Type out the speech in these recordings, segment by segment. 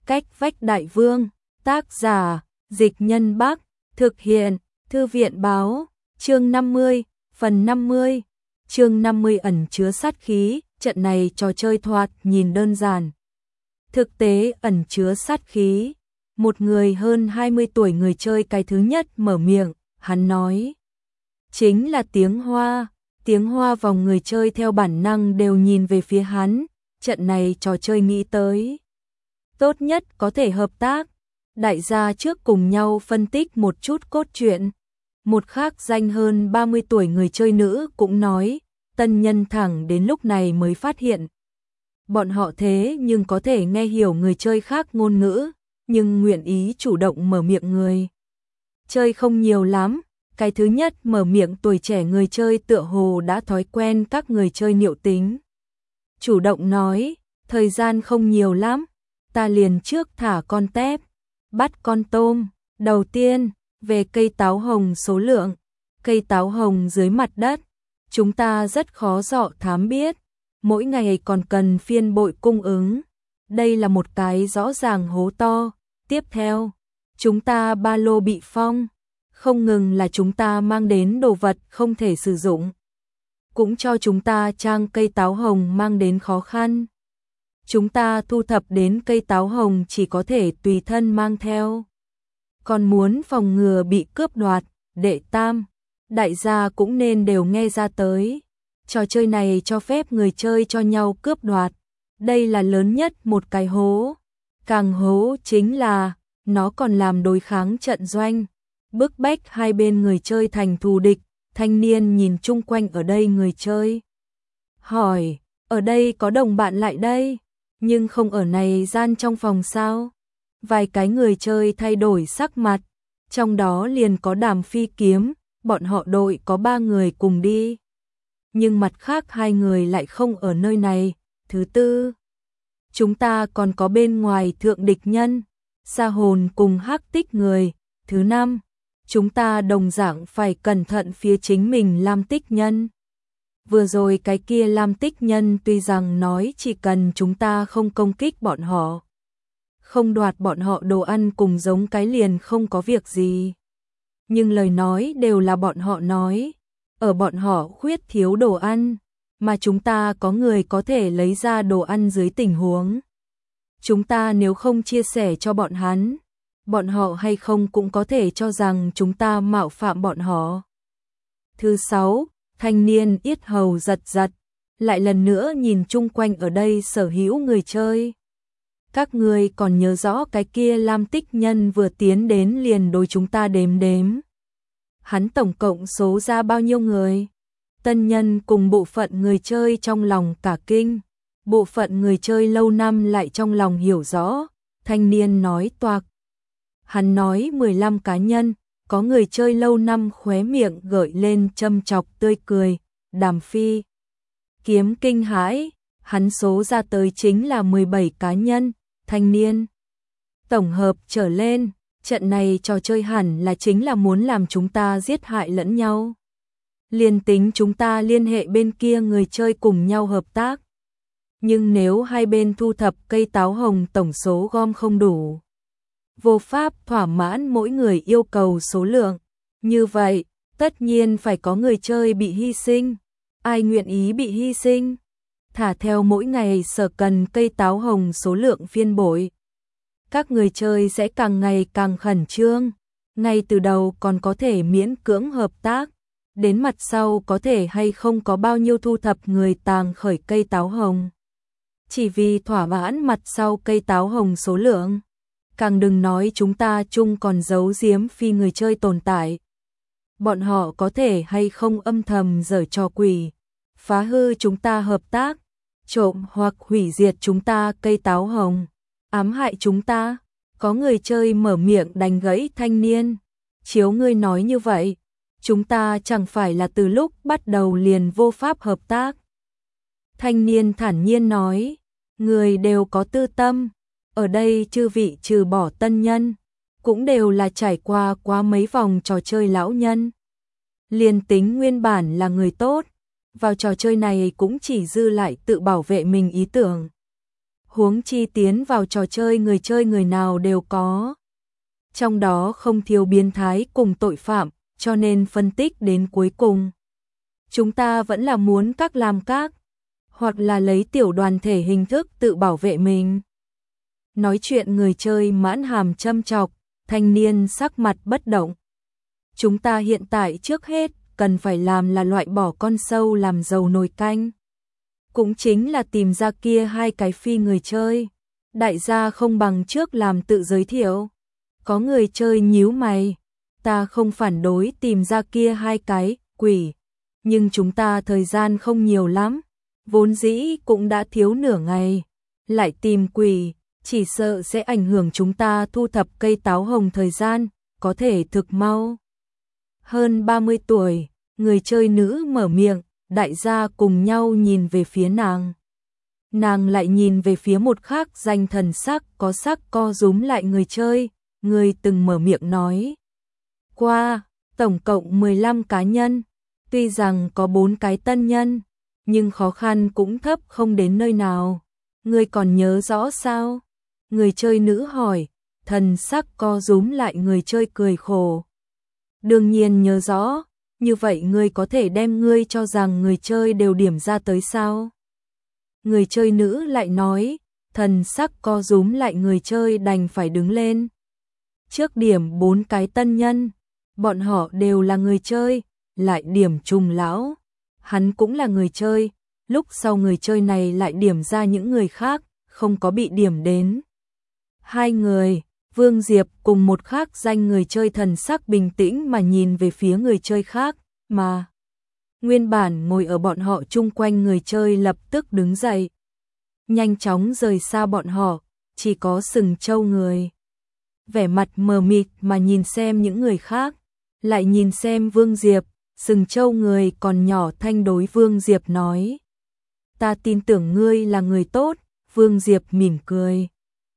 Cách vách đại vương, tác giả, Dịch Nhân Bắc, thực hiện, Thư viện báo, chương 50, phần 50, chương 50 ẩn chứa sát khí, trận này trò chơi thoạt nhìn đơn giản. Thực tế ẩn chứa sát khí, một người hơn 20 tuổi người chơi cái thứ nhất mở miệng, hắn nói. Chính là tiếng hoa vòng người chơi theo bản năng đều nhìn về phía hắn, trận này trò chơi nghĩ tới. Tốt nhất có thể hợp tác, đại gia trước cùng nhau phân tích một chút cốt truyện. Một khác danh hơn 30 tuổi người chơi nữ cũng nói, tân nhân thẳng đến lúc này mới phát hiện. Bọn họ thế nhưng có thể nghe hiểu người chơi khác ngôn ngữ, nhưng nguyện ý chủ động mở miệng người. Chơi không nhiều lắm, cái thứ nhất mở miệng tuổi trẻ người chơi tựa hồ đã thói quen các người chơi niệu tính. Chủ động nói, thời gian không nhiều lắm, ta liền trước thả con tép, bắt con tôm, đầu tiên, về cây táo hồng số lượng, cây táo hồng dưới mặt đất, chúng ta rất khó dọ thám biết, mỗi ngày còn cần phiên bội cung ứng, đây là một cái rõ ràng hố to, tiếp theo, chúng ta ba lô bị phong, không ngừng là chúng ta mang đến đồ vật không thể sử dụng, cũng cho chúng ta trang cây táo hồng mang đến khó khăn. Chúng ta thu thập đến cây táo hồng chỉ có thể tùy thân mang theo. Còn muốn phòng ngừa bị cướp đoạt, đệ tam, đại gia cũng nên đều nghe ra tới. Trò chơi này cho phép người chơi cho nhau cướp đoạt. Đây là lớn nhất một cái hố. Càng hố chính là, nó còn làm đối kháng trận doanh. Bức bách hai bên người chơi thành thù địch. Thanh niên nhìn chung quanh ở đây người chơi. Hỏi, ở đây có đồng bạn lại đây? Nhưng không ở này gian trong phòng sao? Vài cái người chơi thay đổi sắc mặt, trong đó liền có Đàm Phi Kiếm, bọn họ đội có 3 người cùng đi. Nhưng mặt khác 2 người lại không ở nơi này. Thứ tư, chúng ta còn có bên ngoài thượng địch nhân, Sa Hồn cùng Hắc Tích người. Thứ năm, chúng ta đồng dạng phải cẩn thận phía chính mình Lam Tích nhân. Vừa rồi cái kia Lam Tích nhân tuy rằng nói chỉ cần chúng ta không công kích bọn họ, không đoạt bọn họ đồ ăn cùng giống cái liền không có việc gì. Nhưng lời nói đều là bọn họ nói, ở bọn họ khuyết thiếu đồ ăn, mà chúng ta có người có thể lấy ra đồ ăn dưới tình huống. Chúng ta nếu không chia sẻ cho bọn hắn, bọn họ hay không cũng có thể cho rằng chúng ta mạo phạm bọn họ. Thứ sáu, thanh niên yết hầu giật giật, lại lần nữa nhìn chung quanh ở đây sở hữu người chơi. Các người còn nhớ rõ cái kia Lam Tích nhân vừa tiến đến liền đối chúng ta đếm. Hắn tổng cộng số ra bao nhiêu người? Tân nhân cùng bộ phận người chơi trong lòng cả kinh, bộ phận người chơi lâu năm lại trong lòng hiểu rõ, thanh niên nói toạc. Hắn nói 15 cá nhân, có người chơi lâu năm khóe miệng gợi lên châm chọc tươi cười, Đàm Phi Kiếm kinh hãi, hắn số ra tới chính là 17 cá nhân, thanh niên. Tổng hợp trở lên, trận này trò chơi hẳn là chính là muốn làm chúng ta giết hại lẫn nhau. Liên tính chúng ta liên hệ bên kia người chơi cùng nhau hợp tác. Nhưng nếu hai bên thu thập cây táo hồng tổng số gom không đủ, vô pháp thỏa mãn mỗi người yêu cầu số lượng, như vậy, tất nhiên phải có người chơi bị hy sinh. Ai nguyện ý bị hy sinh? Thả theo mỗi ngày sở cần cây táo hồng số lượng phiên bội. Các người chơi sẽ càng ngày càng khẩn trương, ngay từ đầu còn có thể miễn cưỡng hợp tác, đến mặt sau có thể hay không có bao nhiêu thu thập người tàng khởi cây táo hồng. Chỉ vì thỏa mãn mặt sau cây táo hồng số lượng, càng đừng nói chúng ta chung còn giấu giếm phi người chơi tồn tại. Bọn họ có thể hay không âm thầm giở trò quỷ, phá hư chúng ta hợp tác, trộm hoặc hủy diệt chúng ta cây táo hồng, ám hại chúng ta. Có người chơi mở miệng đánh gãy thanh niên. Chiếu ngươi nói như vậy, chúng ta chẳng phải là từ lúc bắt đầu liền vô pháp hợp tác. Thanh niên thản nhiên nói, người đều có tư tâm, ở đây chư vị trừ bỏ tân nhân, cũng đều là trải qua quá mấy vòng trò chơi lão nhân. Liền tính nguyên bản là người tốt, vào trò chơi này cũng chỉ dư lại tự bảo vệ mình ý tưởng. Huống chi tiến vào trò chơi người nào đều có. Trong đó không thiếu biến thái cùng tội phạm, cho nên phân tích đến cuối cùng. Chúng ta vẫn là muốn các làm các, hoặc là lấy tiểu đoàn thể hình thức tự bảo vệ mình. Nói chuyện người chơi mãn hàm châm chọc, thanh niên sắc mặt bất động. Chúng ta hiện tại trước hết cần phải làm là loại bỏ con sâu làm dầu nồi canh. Cũng chính là tìm ra kia hai cái phi người chơi. Đại gia không bằng trước làm tự giới thiệu. Có người chơi nhíu mày. Ta không phản đối tìm ra kia hai cái quỷ. Nhưng chúng ta thời gian không nhiều lắm. Vốn dĩ cũng đã thiếu nửa ngày. Lại tìm quỷ, chỉ sợ sẽ ảnh hưởng chúng ta thu thập cây táo hồng thời gian. Có thể thực mau. Hơn 30 tuổi, người chơi nữ mở miệng. Đại gia cùng nhau nhìn về phía nàng. Nàng lại nhìn về phía một khác danh thần sắc co rúm lại người chơi. Người từng mở miệng nói. Qua, tổng cộng 15 cá nhân. Tuy rằng có 4 cái tân nhân, nhưng khó khăn cũng thấp không đến nơi nào. Người còn nhớ rõ sao? Người chơi nữ hỏi, thần sắc co rúm lại người chơi cười khổ. Đương nhiên nhớ rõ. Như vậy ngươi có thể đem ngươi cho rằng người chơi đều điểm ra tới sao? Người chơi nữ lại nói, thần sắc co rúm lại người chơi đành phải đứng lên. Trước điểm 4 cái tân nhân, bọn họ đều là người chơi, lại điểm Trùng lão. Hắn cũng là người chơi, lúc sau người chơi này lại điểm ra những người khác, không có bị điểm đến. Hai người, Vương Diệp cùng một khác danh người chơi thần sắc bình tĩnh mà nhìn về phía người chơi khác, mà nguyên bản ngồi ở bọn họ chung quanh người chơi lập tức đứng dậy. Nhanh chóng rời xa bọn họ, chỉ có Sừng Châu người. Vẻ mặt mờ mịt mà nhìn xem những người khác, lại nhìn xem Vương Diệp, Sừng Châu người còn nhỏ thanh đối Vương Diệp nói. Ta tin tưởng ngươi là người tốt, Vương Diệp mỉm cười.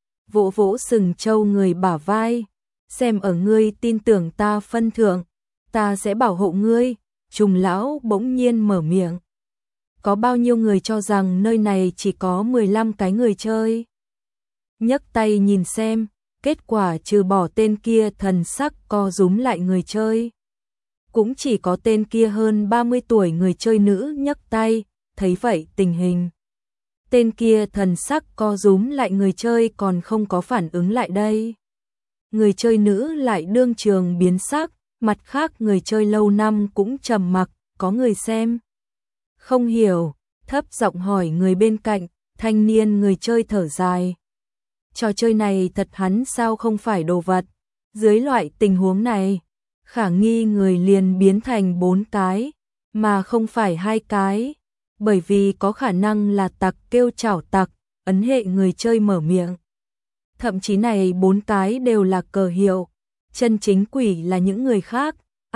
Vỗ vỗ Sừng Châu người bả vai, xem ở ngươi tin tưởng ta phân thượng, ta sẽ bảo hộ ngươi. Trùng lão bỗng nhiên mở miệng. Có bao nhiêu người cho rằng nơi này chỉ có 15 cái người chơi? Nhấc tay nhìn xem, kết quả trừ bỏ tên kia thần sắc co rúm lại người chơi. Cũng chỉ có tên kia hơn 30 tuổi người chơi nữ nhấc tay, thấy vậy tình hình. Tên kia thần sắc co rúm lại người chơi còn không có phản ứng lại đây. Người chơi nữ lại đương trường biến sắc, mặt khác người chơi lâu năm cũng trầm mặc, có người xem. Không hiểu, thấp giọng hỏi người bên cạnh, thanh niên người chơi thở dài. Trò chơi này thật hắn sao không phải đồ vật. Dưới loại tình huống này, khả nghi người liền biến thành 4 cái, mà không phải 2 cái. Bởi vì có khả năng là tặc kêu chảo tặc, ấn hệ người chơi mở miệng. Thậm chí này 4 cái đều là cờ hiệu, chân chính quỷ là những người khác.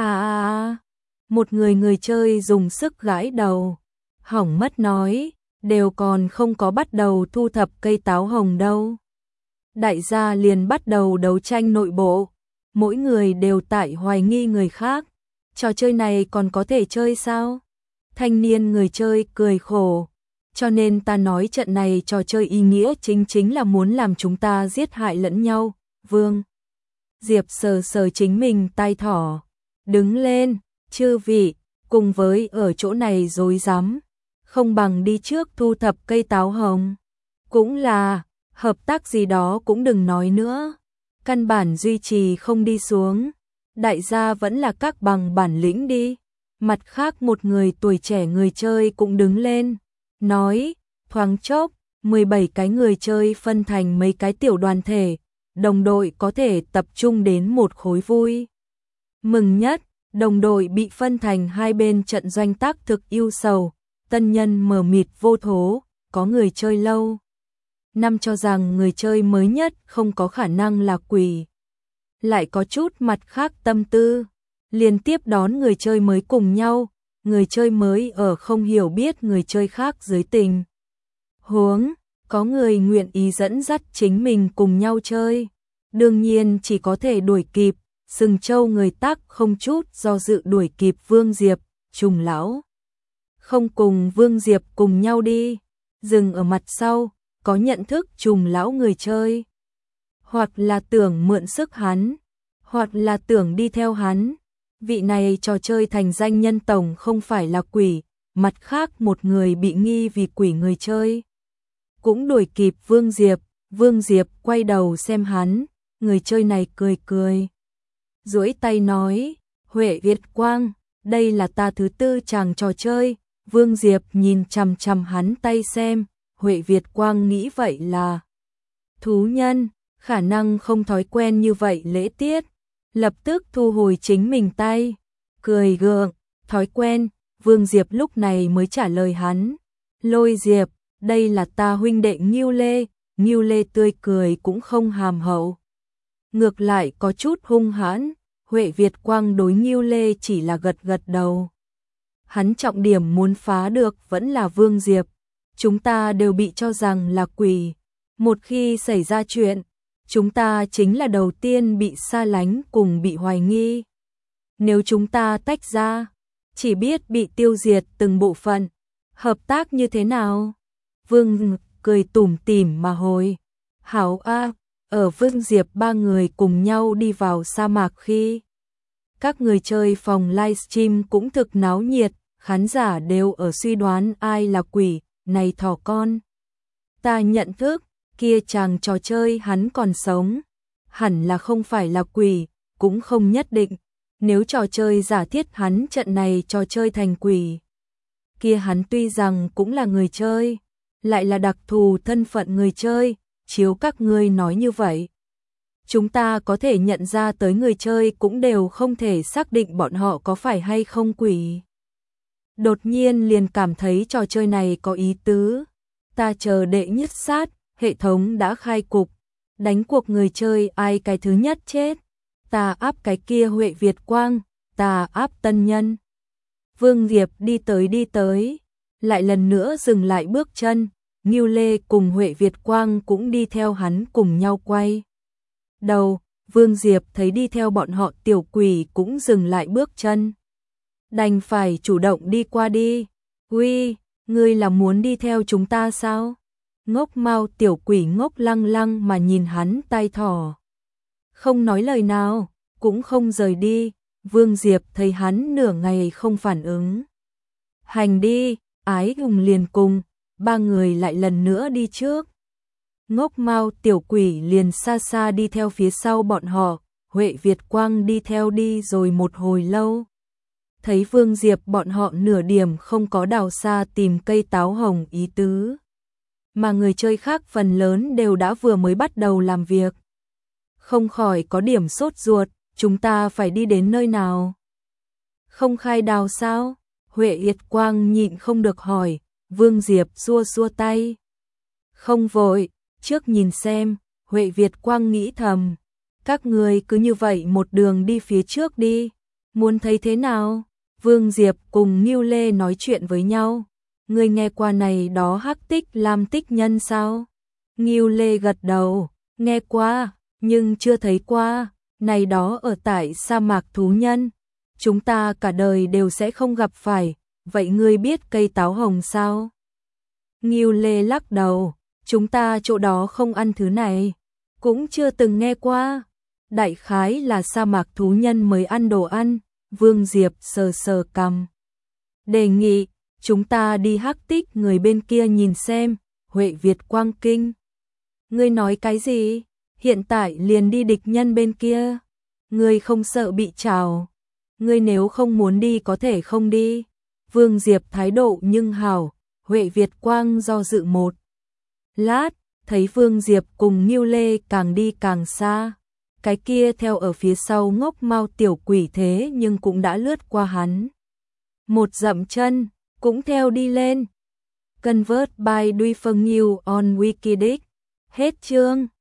Một người chơi dùng sức gãi đầu, hỏng mất nói, đều còn không có bắt đầu thu thập cây táo hồng đâu. Đại gia liền bắt đầu đấu tranh nội bộ, mỗi người đều tại hoài nghi người khác. Trò chơi này còn có thể chơi sao? Thanh niên người chơi cười khổ. Cho nên ta nói trận này trò chơi ý nghĩa chính là muốn làm chúng ta giết hại lẫn nhau. Vương Diệp sờ sờ chính mình tai thỏ. Đứng lên, chư vị, cùng với ở chỗ này rối rắm, không bằng đi trước thu thập cây táo hồng. Cũng là, hợp tác gì đó cũng đừng nói nữa. Căn bản duy trì không đi xuống. Đại gia vẫn là các bằng bản lĩnh đi. Mặt khác một người tuổi trẻ người chơi cũng đứng lên, nói, thoáng chốc, 17 cái người chơi phân thành mấy cái tiểu đoàn thể, đồng đội có thể tập trung đến một khối vui. Mừng nhất, đồng đội bị phân thành hai bên trận doanh tác thực yêu sầu, tân nhân mờ mịt vô thố, có người chơi lâu. Năm cho rằng người chơi mới nhất không có khả năng là quỷ. Lại có chút mặt khác tâm tư. Liên tiếp đón người chơi mới cùng nhau, người chơi mới ở không hiểu biết người chơi khác dưới tình huống, có người nguyện ý dẫn dắt chính mình cùng nhau chơi. Đương nhiên chỉ có thể đuổi kịp, Sừng Châu người tác không chút do dự đuổi kịp Vương Diệp, Trùng lão. Không cùng Vương Diệp cùng nhau đi, dừng ở mặt sau, có nhận thức trùng lão người chơi, hoặc là tưởng mượn sức hắn, hoặc là tưởng đi theo hắn. Vị này trò chơi thành danh nhân tổng không phải là quỷ, mặt khác một người bị nghi vì quỷ người chơi cũng đuổi kịp Vương Diệp quay đầu xem hắn, người chơi này cười cười, duỗi tay nói, Huệ Việt Quang, đây là ta thứ tư chàng trò chơi. Vương Diệp nhìn chằm chằm hắn tay xem, Huệ Việt Quang nghĩ vậy là thú nhân, khả năng không thói quen như vậy lễ tiết, lập tức thu hồi chính mình tay, cười gượng, thói quen. Vương Diệp lúc này mới trả lời hắn, Lôi Diệp, đây là ta huynh đệ Ngưu Lê tươi cười cũng không hàm hậu, ngược lại có chút hung hãn. Huệ Việt Quang đối Ngưu Lê chỉ là gật gật đầu. Hắn trọng điểm muốn phá được vẫn là Vương Diệp. Chúng ta đều bị cho rằng là quỷ. Một khi xảy ra chuyện, chúng ta chính là đầu tiên bị xa lánh cùng bị hoài nghi. Nếu chúng ta tách ra, chỉ biết bị tiêu diệt từng bộ phận. Hợp tác như thế nào? Vương cười tủm tỉm mà hồi. Hảo a. Ở Vương Diệp ba người cùng nhau đi vào sa mạc khi các người chơi phòng livestream cũng thực náo nhiệt, khán giả đều ở suy đoán ai là quỷ, này thỏ con. Ta nhận thức, kia chàng trò chơi hắn còn sống, hẳn là không phải là quỷ, cũng không nhất định, nếu trò chơi giả thiết hắn trận này trò chơi thành quỷ. Kia hắn tuy rằng cũng là người chơi, lại là đặc thù thân phận người chơi. Chiếu các ngươi nói như vậy, chúng ta có thể nhận ra tới người chơi cũng đều không thể xác định bọn họ có phải hay không quỷ. Đột nhiên liền cảm thấy trò chơi này có ý tứ. Ta chờ đệ nhất sát, hệ thống đã khai cục, đánh cuộc người chơi ai cái thứ nhất chết. Ta áp cái kia Huệ Việt Quang, ta áp Tân Nhân. Vương Diệp đi tới, lại lần nữa dừng lại bước chân. Ngưu Lê cùng Huệ Việt Quang cũng đi theo hắn cùng nhau quay đầu. Vương Diệp thấy đi theo bọn họ tiểu quỷ cũng dừng lại bước chân, đành phải chủ động đi qua đi. Uy, ngươi là muốn đi theo chúng ta sao? Ngốc mau tiểu quỷ ngốc lăng lăng mà nhìn hắn tay thỏ, không nói lời nào, cũng không rời đi. Vương Diệp thấy hắn nửa ngày không phản ứng, hành đi, ái hùng liền cùng ba người lại lần nữa đi trước. Ngốc mau tiểu quỷ liền xa xa đi theo phía sau bọn họ. Huệ Việt Quang đi theo đi rồi một hồi lâu, thấy Vương Diệp bọn họ nửa điểm không có đào xa tìm cây táo hồng ý tứ, mà người chơi khác phần lớn đều đã vừa mới bắt đầu làm việc, không khỏi có điểm sốt ruột. Chúng ta phải đi đến nơi nào? Không khai đào sao? Huệ Việt Quang nhịn không được hỏi. Vương Diệp xua xua tay, không vội, trước nhìn xem. Huệ Việt Quang nghĩ thầm, các người cứ như vậy một đường đi phía trước đi, muốn thấy thế nào? Vương Diệp cùng Ngưu Lê nói chuyện với nhau, người nghe qua này đó hắc tích lam tích nhân sao? Ngưu Lê gật đầu, nghe qua, nhưng chưa thấy qua, này đó ở tại sa mạc thú nhân, chúng ta cả đời đều sẽ không gặp phải. Vậy ngươi biết cây táo hồng sao? Ngưu Lê lắc đầu, chúng ta chỗ đó không ăn thứ này, cũng chưa từng nghe qua. Đại khái là sa mạc thú nhân mới ăn đồ ăn. Vương Diệp sờ sờ cằm, đề nghị, chúng ta đi hắc tích người bên kia nhìn xem. Huệ Việt Quang kinh, ngươi nói cái gì? Hiện tại liền đi địch nhân bên kia, ngươi không sợ bị trào? Ngươi nếu không muốn đi có thể không đi. Vương Diệp thái độ nhưng hảo. Huệ Việt Quang do dự một lát, thấy Vương Diệp cùng Ngưu Lê càng đi càng xa, cái kia theo ở phía sau ngốc mau tiểu quỷ thế nhưng cũng đã lướt qua hắn, một dậm chân cũng theo đi lên. Convert by Duy Phương Nghiêu on Wikidic. Hết chương.